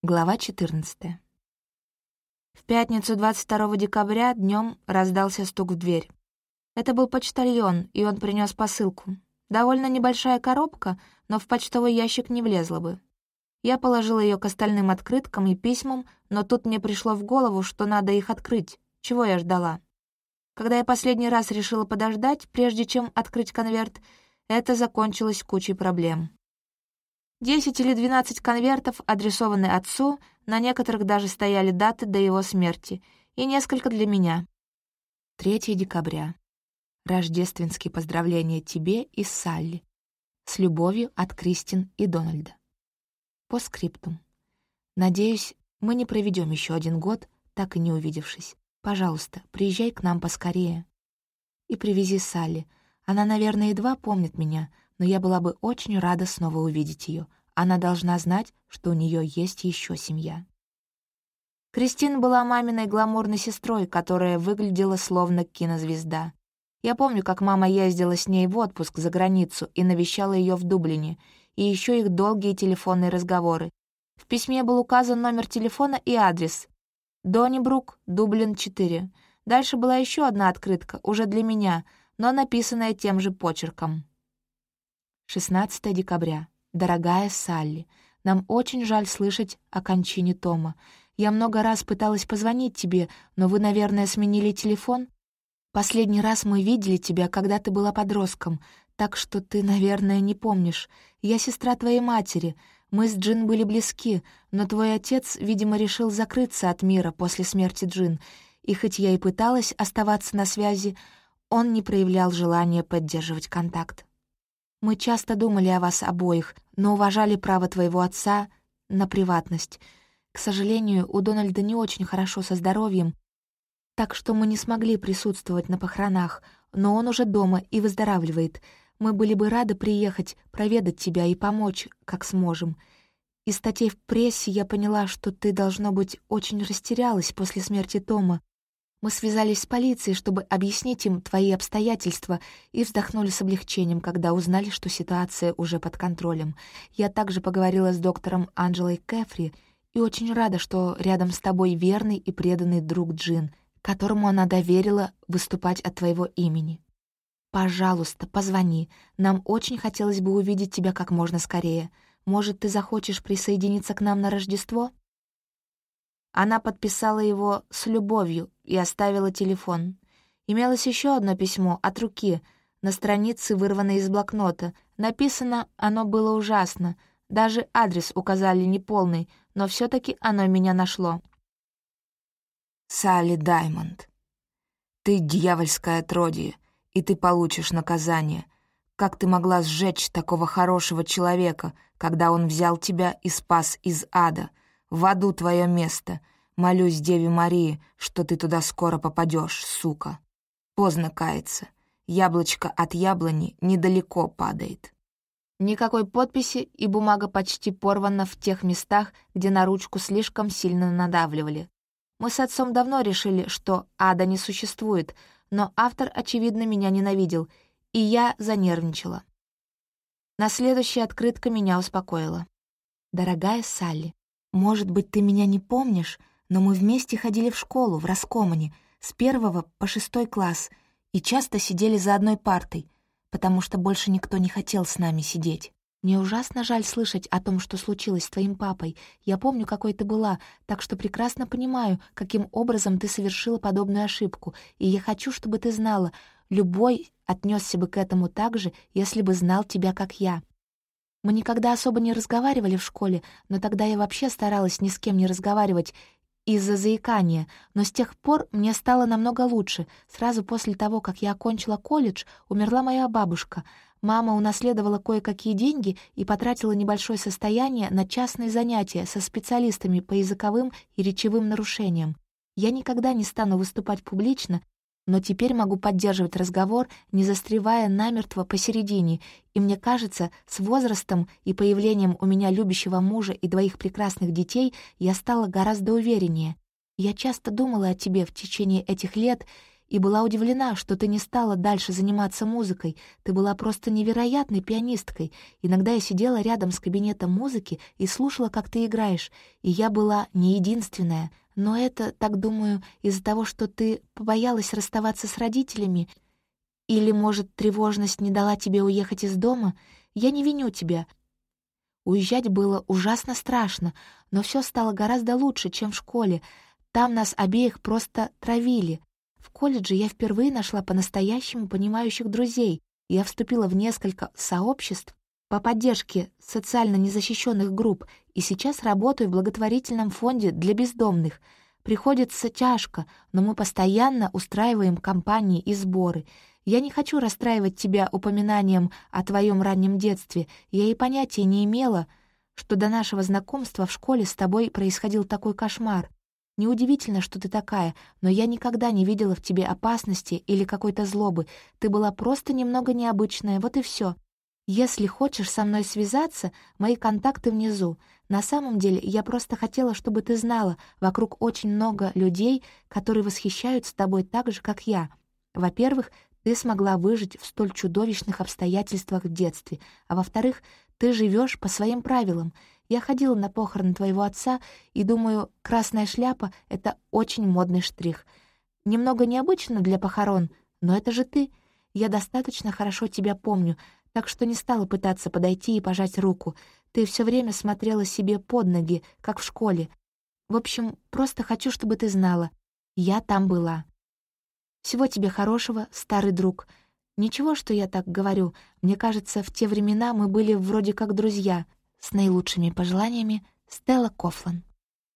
Глава 14. В пятницу 22 декабря днем раздался стук в дверь. Это был почтальон, и он принес посылку. Довольно небольшая коробка, но в почтовый ящик не влезла бы. Я положила ее к остальным открыткам и письмам, но тут мне пришло в голову, что надо их открыть. Чего я ждала? Когда я последний раз решила подождать, прежде чем открыть конверт, это закончилось кучей проблем. 10 или 12 конвертов адресованы отцу, на некоторых даже стояли даты до его смерти, и несколько для меня. 3 декабря. Рождественские поздравления тебе и Салли. С любовью от Кристин и Дональда. По скриптум. Надеюсь, мы не проведем еще один год, так и не увидевшись. Пожалуйста, приезжай к нам поскорее. И привези Салли. Она, наверное, едва помнит меня, но я была бы очень рада снова увидеть ее. Она должна знать, что у нее есть еще семья. Кристин была маминой гламурной сестрой, которая выглядела словно кинозвезда. Я помню, как мама ездила с ней в отпуск за границу и навещала ее в Дублине, и еще их долгие телефонные разговоры. В письме был указан номер телефона и адрес. Доннибрук, Дублин, 4. Дальше была еще одна открытка, уже для меня, но написанная тем же почерком. 16 декабря. Дорогая Салли, нам очень жаль слышать о кончине Тома. Я много раз пыталась позвонить тебе, но вы, наверное, сменили телефон? Последний раз мы видели тебя, когда ты была подростком, так что ты, наверное, не помнишь. Я сестра твоей матери. Мы с Джин были близки, но твой отец, видимо, решил закрыться от мира после смерти Джин, и хоть я и пыталась оставаться на связи, он не проявлял желания поддерживать контакт. Мы часто думали о вас обоих, но уважали право твоего отца на приватность. К сожалению, у Дональда не очень хорошо со здоровьем, так что мы не смогли присутствовать на похоронах, но он уже дома и выздоравливает. Мы были бы рады приехать, проведать тебя и помочь, как сможем. Из статей в прессе я поняла, что ты, должно быть, очень растерялась после смерти Тома. Мы связались с полицией, чтобы объяснить им твои обстоятельства, и вздохнули с облегчением, когда узнали, что ситуация уже под контролем. Я также поговорила с доктором Анджелой Кэфри и очень рада, что рядом с тобой верный и преданный друг Джин, которому она доверила выступать от твоего имени. Пожалуйста, позвони. Нам очень хотелось бы увидеть тебя как можно скорее. Может, ты захочешь присоединиться к нам на Рождество?» Она подписала его «С любовью» и оставила телефон. Имелось еще одно письмо от руки, на странице, вырванной из блокнота. Написано оно было ужасно. Даже адрес указали неполный, но все-таки оно меня нашло. «Салли Даймонд, ты дьявольское отродье, и ты получишь наказание. Как ты могла сжечь такого хорошего человека, когда он взял тебя и спас из ада? В аду твое место. Молюсь Деве Марии, что ты туда скоро попадешь, сука. Поздно каяться. Яблочко от яблони недалеко падает». Никакой подписи, и бумага почти порвана в тех местах, где на ручку слишком сильно надавливали. Мы с отцом давно решили, что ада не существует, но автор, очевидно, меня ненавидел, и я занервничала. На следующая открытка меня успокоила. «Дорогая Салли, может быть, ты меня не помнишь, но мы вместе ходили в школу в Раскомане с 1 по 6 класс и часто сидели за одной партой, потому что больше никто не хотел с нами сидеть. Мне ужасно жаль слышать о том, что случилось с твоим папой. Я помню, какой ты была, так что прекрасно понимаю, каким образом ты совершила подобную ошибку, и я хочу, чтобы ты знала, любой отнесся бы к этому так же, если бы знал тебя, как я. Мы никогда особо не разговаривали в школе, но тогда я вообще старалась ни с кем не разговаривать из-за заикания, но с тех пор мне стало намного лучше. Сразу после того, как я окончила колледж, умерла моя бабушка. Мама унаследовала кое-какие деньги и потратила небольшое состояние на частные занятия со специалистами по языковым и речевым нарушениям. Я никогда не стану выступать публично, но теперь могу поддерживать разговор, не застревая намертво посередине, и мне кажется, с возрастом и появлением у меня любящего мужа и 2 прекрасных детей я стала гораздо увереннее. Я часто думала о тебе в течение этих лет и была удивлена, что ты не стала дальше заниматься музыкой. Ты была просто невероятной пианисткой. Иногда я сидела рядом с кабинетом музыки и слушала, как ты играешь, и я была не единственная. Но это, так думаю, из-за того, что ты побоялась расставаться с родителями, или, может, тревожность не дала тебе уехать из дома. Я не виню тебя. Уезжать было ужасно страшно, но все стало гораздо лучше, чем в школе. Там нас обеих просто травили. В колледже я впервые нашла по-настоящему понимающих друзей. Я вступила в несколько сообществ по поддержке социально незащищенных групп и сейчас работаю в благотворительном фонде для бездомных. Приходится тяжко, но мы постоянно устраиваем кампании и сборы. Я не хочу расстраивать тебя упоминанием о твоем раннем детстве. Я и понятия не имела, что до нашего знакомства в школе с тобой происходил такой кошмар. Неудивительно, что ты такая, но я никогда не видела в тебе опасности или какой-то злобы. Ты была просто немного необычная, вот и все. Если хочешь со мной связаться, мои контакты внизу. На самом деле, я просто хотела, чтобы ты знала, вокруг очень много людей, которые восхищаются тобой так же, как я. Во-первых, ты смогла выжить в столь чудовищных обстоятельствах в детстве, а во-вторых, ты живешь по своим правилам. Я ходила на похороны твоего отца и думаю, красная шляпа — это очень модный штрих. Немного необычно для похорон, но это же ты. Я достаточно хорошо тебя помню, так что не стала пытаться подойти и пожать руку. Ты все время смотрела себе под ноги, как в школе. В общем, просто хочу, чтобы ты знала. Я там была. Всего тебе хорошего, старый друг. Ничего, что я так говорю. Мне кажется, в те времена мы были вроде как друзья. С наилучшими пожеланиями, Стелла Кофлан.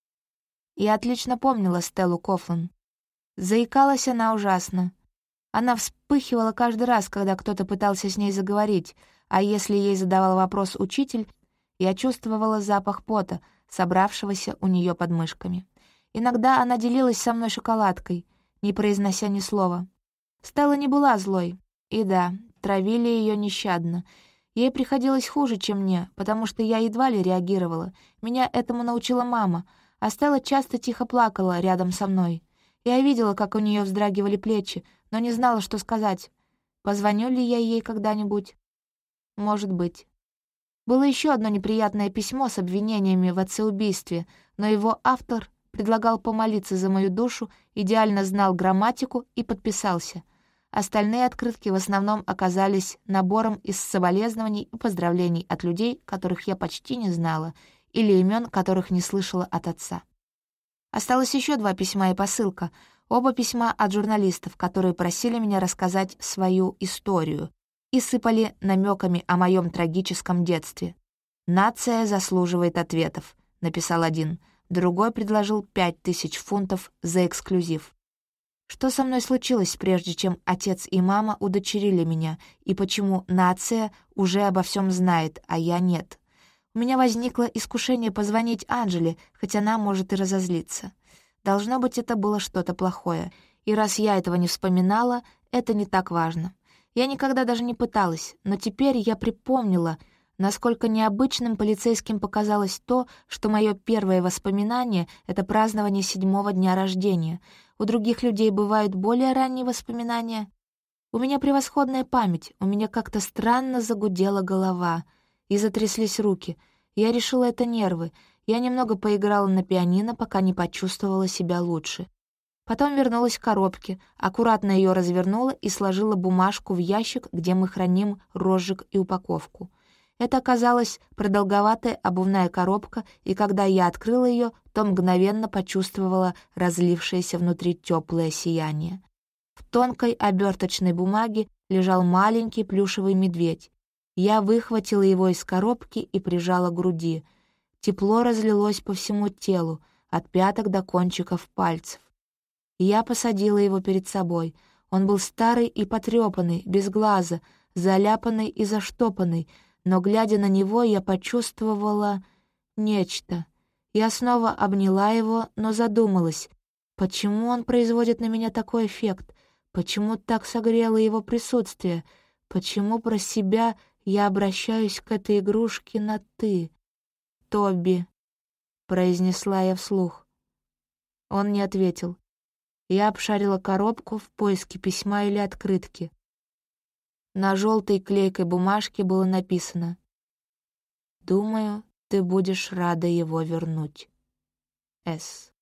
Я отлично помнила Стеллу Кофлан. Заикалась она ужасно. Она вспыхивала каждый раз, когда кто-то пытался с ней заговорить, а если ей задавал вопрос учитель, я чувствовала запах пота, собравшегося у нее под мышками. Иногда она делилась со мной шоколадкой, не произнося ни слова. Стелла не была злой. И да, травили ее нещадно. Ей приходилось хуже, чем мне, потому что я едва ли реагировала. Меня этому научила мама, а Стелла часто тихо плакала рядом со мной. Я видела, как у нее вздрагивали плечи, но не знала, что сказать. Позвоню ли я ей когда-нибудь? Может быть. Было еще одно неприятное письмо с обвинениями в отцеубийстве, но его автор предлагал помолиться за мою душу, идеально знал грамматику и подписался. Остальные открытки в основном оказались набором из соболезнований и поздравлений от людей, которых я почти не знала, или имен, которых не слышала от отца. Осталось еще 2 письма и посылка, оба письма от журналистов, которые просили меня рассказать свою историю и сыпали намеками о моем трагическом детстве. «Нация заслуживает ответов», — написал один. Другой предложил 5000 фунтов за эксклюзив. Что со мной случилось, прежде чем отец и мама удочерили меня, и почему нация уже обо всем знает, а я нет? У меня возникло искушение позвонить Анжеле, хоть она может и разозлиться. Должно быть, это было что-то плохое, и раз я этого не вспоминала, это не так важно. Я никогда даже не пыталась, но теперь я припомнила, насколько необычным полицейским показалось то, что мое первое воспоминание — это празднование 7-го дня рождения. У других людей бывают более ранние воспоминания. У меня превосходная память, у меня как-то странно загудела голова и затряслись руки. Я решила, это нервы. Я немного поиграла на пианино, пока не почувствовала себя лучше. Потом вернулась к коробке, аккуратно ее развернула и сложила бумажку в ящик, где мы храним розжиг и упаковку. Это оказалась продолговатая обувная коробка, и когда я открыла ее, то мгновенно почувствовала разлившееся внутри теплое сияние. В тонкой оберточной бумаге лежал маленький плюшевый медведь. Я выхватила его из коробки и прижала к груди. Тепло разлилось по всему телу, от пяток до кончиков пальцев. Я посадила его перед собой. Он был старый и потрепанный, без глаза, заляпанный и заштопанный, но, глядя на него, я почувствовала нечто. Я снова обняла его, но задумалась, почему он производит на меня такой эффект, почему так согрело его присутствие, почему про себя я обращаюсь к этой игрушке на «ты». «Тоби», — произнесла я вслух. Он не ответил. Я обшарила коробку в поиске письма или открытки. На желтой клейкой бумажке было написано: «Думаю, ты будешь рада его вернуть. С».